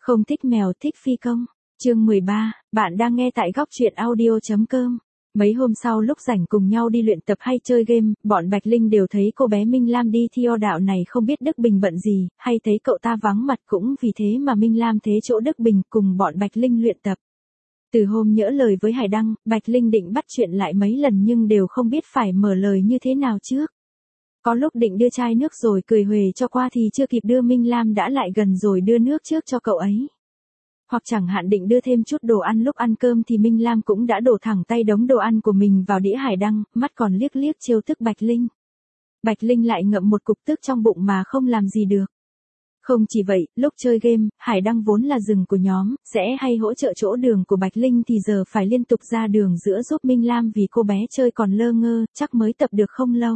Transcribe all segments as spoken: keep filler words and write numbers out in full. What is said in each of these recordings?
Không thích mèo thích phi công. Chương mười ba, bạn đang nghe tại góc truyện audio chấm com. Mấy hôm sau lúc rảnh cùng nhau đi luyện tập hay chơi game, bọn Bạch Linh đều thấy cô bé Minh Lam đi thi o đạo này không biết Đức Bình bận gì, hay thấy cậu ta vắng mặt cũng vì thế mà Minh Lam thế chỗ Đức Bình cùng bọn Bạch Linh luyện tập. Từ hôm nhỡ lời với Hải Đăng, Bạch Linh định bắt chuyện lại mấy lần nhưng đều không biết phải mở lời như thế nào trước. Có lúc định đưa chai nước rồi cười huề cho qua thì chưa kịp đưa Minh Lam đã lại gần rồi đưa nước trước cho cậu ấy. Hoặc chẳng hạn định đưa thêm chút đồ ăn lúc ăn cơm thì Minh Lam cũng đã đổ thẳng tay đống đồ ăn của mình vào đĩa Hải Đăng, mắt còn liếc liếc trêu tức Bạch Linh. Bạch Linh lại ngậm một cục tức trong bụng mà không làm gì được. Không chỉ vậy, lúc chơi game, Hải Đăng vốn là rừng của nhóm, sẽ hay hỗ trợ chỗ đường của Bạch Linh thì giờ phải liên tục ra đường giữa giúp Minh Lam vì cô bé chơi còn lơ ngơ, chắc mới tập được không lâu.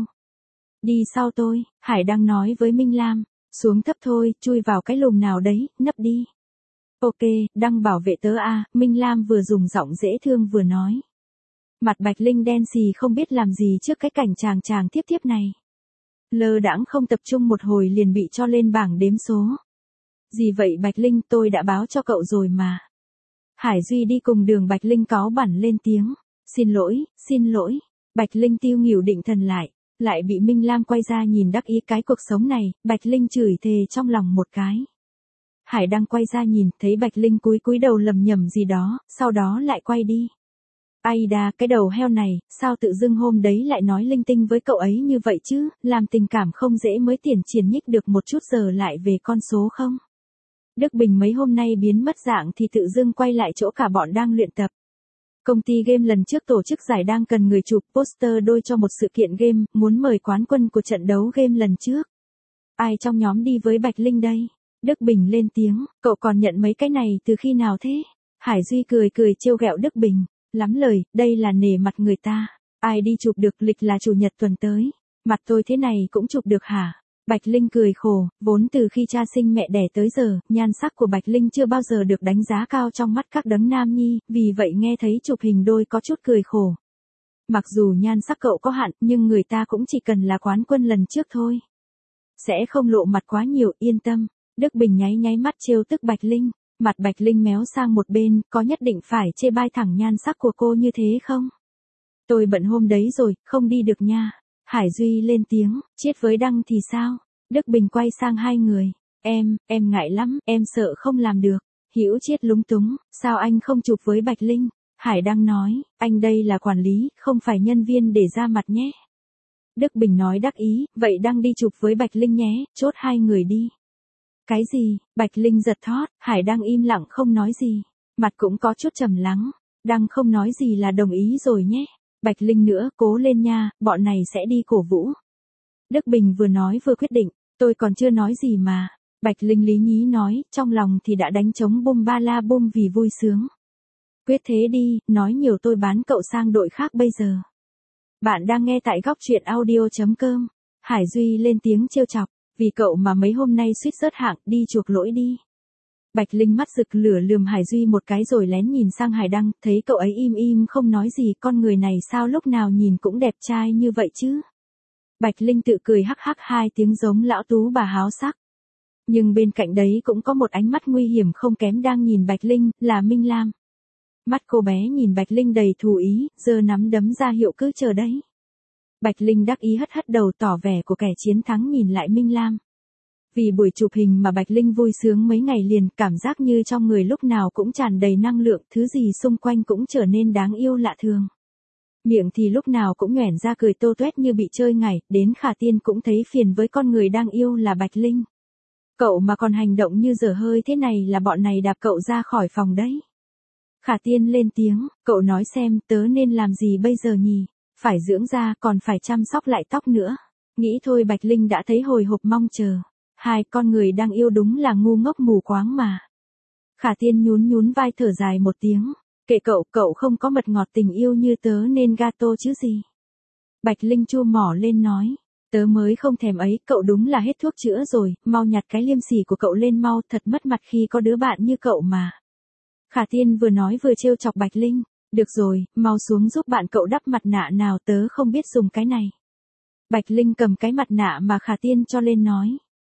Đi sau tôi, Hải Đăng nói với Minh Lam, xuống thấp thôi, chui vào cái lùm nào đấy, nấp đi. Ok, Đăng bảo vệ tớ à, Minh Lam vừa dùng giọng dễ thương vừa nói. Mặt Bạch Linh đen xì không biết làm gì trước cái cảnh chàng chàng tiếp tiếp này. Lơ đãng không tập trung một hồi liền bị cho lên bảng đếm số. Gì vậy Bạch Linh, tôi đã báo cho cậu rồi mà. Hải Duy đi cùng đường Bạch Linh cáu bẳn lên tiếng. Xin lỗi, xin lỗi. Bạch Linh tiêu nghỉu định thần lại. Lại bị Minh Lam quay ra nhìn đắc ý cái cuộc sống này, Bạch Linh chửi thề trong lòng một cái. Hải Đăng quay ra nhìn, thấy Bạch Linh cúi cúi đầu lầm nhầm gì đó, sau đó lại quay đi. Ai đà, cái đầu heo này, sao tự dưng hôm đấy lại nói linh tinh với cậu ấy như vậy chứ, làm tình cảm không dễ mới tiền triển nhích được một chút giờ lại về con số không. Đức Bình mấy hôm nay biến mất dạng thì tự dưng quay lại chỗ cả bọn đang luyện tập. Công ty game lần trước tổ chức giải đang cần người chụp poster đôi cho một sự kiện game, muốn mời quán quân của trận đấu game lần trước. Ai trong nhóm đi với Bạch Linh đây? Đức Bình lên tiếng, cậu còn nhận mấy cái này từ khi nào thế? Hải Duy cười cười trêu ghẹo Đức Bình, lắm lời, đây là nể mặt người ta. Ai đi chụp được, lịch là chủ nhật tuần tới. Mặt tôi thế này cũng chụp được hả? Bạch Linh cười khổ, vốn từ khi cha sinh mẹ đẻ tới giờ, nhan sắc của Bạch Linh chưa bao giờ được đánh giá cao trong mắt các đấng nam nhi, vì vậy nghe thấy chụp hình đôi có chút cười khổ. Mặc dù nhan sắc cậu có hạn, nhưng người ta cũng chỉ cần là quán quân lần trước thôi. Sẽ không lộ mặt quá nhiều, yên tâm. Đức Bình nháy nháy mắt trêu tức Bạch Linh, mặt Bạch Linh méo sang một bên, có nhất định phải chê bai thẳng nhan sắc của cô như thế không? Tôi bận hôm đấy rồi, không đi được nha. Hải Duy lên tiếng, Chiết với Đăng thì sao? Đức Bình quay sang hai người, em, em ngại lắm, em sợ không làm được. Hữu Chiết lúng túng, sao anh không chụp với Bạch Linh? Hải Đăng nói, anh đây là quản lý, không phải nhân viên để ra mặt nhé. Đức Bình nói đắc ý, vậy Đăng đi chụp với Bạch Linh nhé, chốt hai người đi. Cái gì? Bạch Linh giật thót, Hải Đăng im lặng không nói gì. Mặt cũng có chút trầm lắng. Đăng không nói gì là đồng ý rồi nhé. Bạch Linh nữa, cố lên nha, bọn này sẽ đi cổ vũ. Đức Bình vừa nói vừa quyết định, tôi còn chưa nói gì mà. Bạch Linh lý nhí nói, trong lòng thì đã đánh trống bum ba la bum vì vui sướng. Quyết thế đi, nói nhiều tôi bán cậu sang đội khác bây giờ. Bạn đang nghe tại góc truyện audio chấm com. Hải Duy lên tiếng trêu chọc. Vì cậu mà mấy hôm nay suýt rớt hạng, đi chuộc lỗi đi. Bạch Linh mắt rực lửa lườm Hải Duy một cái rồi lén nhìn sang Hải Đăng, thấy cậu ấy im im không nói gì, con người này sao lúc nào nhìn cũng đẹp trai như vậy chứ. Bạch Linh tự cười hắc hắc hai tiếng giống lão tú bà háo sắc. Nhưng bên cạnh đấy cũng có một ánh mắt nguy hiểm không kém đang nhìn Bạch Linh, là Minh Lam. Mắt cô bé nhìn Bạch Linh đầy thù ý, giơ nắm đấm ra hiệu cứ chờ đấy. Bạch Linh đắc ý hất hất đầu tỏ vẻ của kẻ chiến thắng nhìn lại Minh Lam. Vì buổi chụp hình mà Bạch Linh vui sướng mấy ngày liền, cảm giác như trong người lúc nào cũng tràn đầy năng lượng, thứ gì xung quanh cũng trở nên đáng yêu lạ thường. Miệng thì lúc nào cũng nhoẻn ra cười tô toét như bị chơi ngải, đến Khả Tiên cũng thấy phiền với con người đang yêu là Bạch Linh. Cậu mà còn hành động như dở hơi thế này là bọn này đạp cậu ra khỏi phòng đấy. Khả Tiên lên tiếng, cậu nói xem tớ nên làm gì bây giờ nhỉ? Phải dưỡng da còn phải chăm sóc lại tóc nữa. Nghĩ thôi Bạch Linh đã thấy hồi hộp mong chờ. Hai con người đang yêu đúng là ngu ngốc mù quáng mà. Khả Tiên nhún nhún vai thở dài một tiếng. Kệ cậu, cậu không có mật ngọt tình yêu như tớ nên gato chứ gì. Bạch Linh chua mỏ lên nói. Tớ mới không thèm ấy, cậu đúng là hết thuốc chữa rồi, mau nhặt cái liêm sỉ của cậu lên mau, thật mất mặt khi có đứa bạn như cậu mà. Khả Tiên vừa nói vừa trêu chọc Bạch Linh. Được rồi, mau xuống giúp bạn cậu đắp mặt nạ nào, tớ không biết dùng cái này. Bạch Linh cầm cái mặt nạ mà Khả Tiên cho lên nói.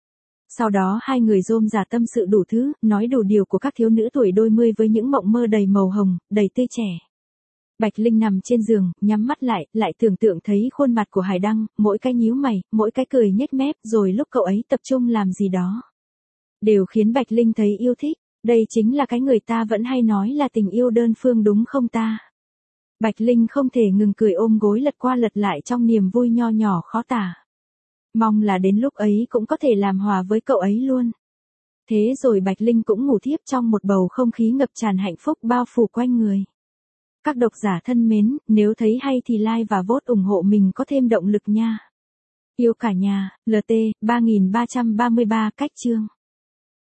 Sau đó hai người rôm rả tâm sự đủ thứ, nói đủ điều của các thiếu nữ tuổi đôi mươi với những mộng mơ đầy màu hồng, đầy tươi trẻ. Bạch Linh nằm trên giường, nhắm mắt lại, lại tưởng tượng thấy khuôn mặt của Hải Đăng, mỗi cái nhíu mày, mỗi cái cười nhếch mép, rồi lúc cậu ấy tập trung làm gì đó. Đều khiến Bạch Linh thấy yêu thích, đây chính là cái người ta vẫn hay nói là tình yêu đơn phương đúng không ta? Bạch Linh không thể ngừng cười ôm gối lật qua lật lại trong niềm vui nho nhỏ khó tả. Mong là đến lúc ấy cũng có thể làm hòa với cậu ấy luôn. Thế rồi Bạch Linh cũng ngủ thiếp trong một bầu không khí ngập tràn hạnh phúc bao phủ quanh người. Các độc giả thân mến, nếu thấy hay thì like và vote ủng hộ mình có thêm động lực nha. Yêu cả nhà, lờ tê, ba nghìn ba trăm ba mươi ba cách chương.